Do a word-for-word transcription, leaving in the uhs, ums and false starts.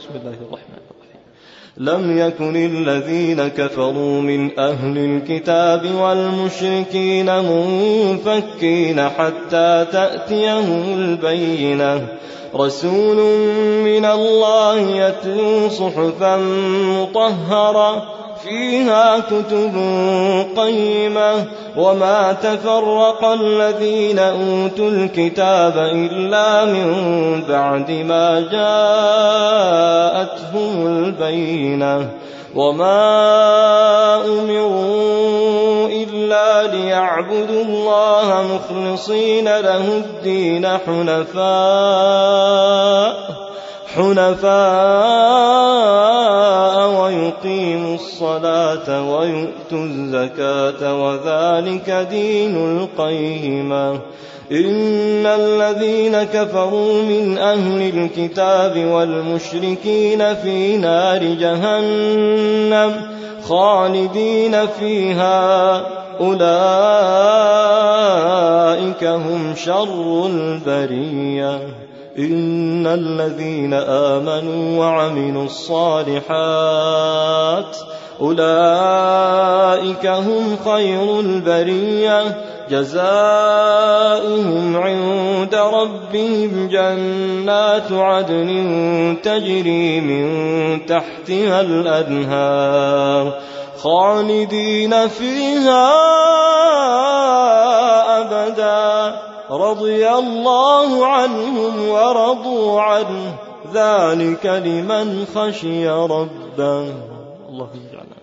بسم الله الرحمن الرحيم. لم يكن الذين كفروا من أهل الكتاب والمشركين منفكين حتى تأتيهم البينة رسول من الله يتلو صحفا مطهرة فيها كتب قيمة وما تفرق الذين أوتوا الكتاب إلا من بعد ما جاءتهم البينة وما أمروا إلا ليعبدوا الله مخلصين له الدين حنفاء حنفاء ويقيموا الصلاة ويؤتوا الزكاة وذلك دين القيمة. إن الذين كفروا من أهل الكتاب والمشركين في نار جهنم خالدين فيها أولئك هم شر البرية. إن الذين آمنوا وعملوا الصالحات أولئك هم خير البرية جزاؤهم عند ربهم جنات عدن تجري من تحتها الأنهار خالدين فيها أبدا رضي الله عنهم ورضوا عنه ذلك لمن خشي ربه. الله يجعلنا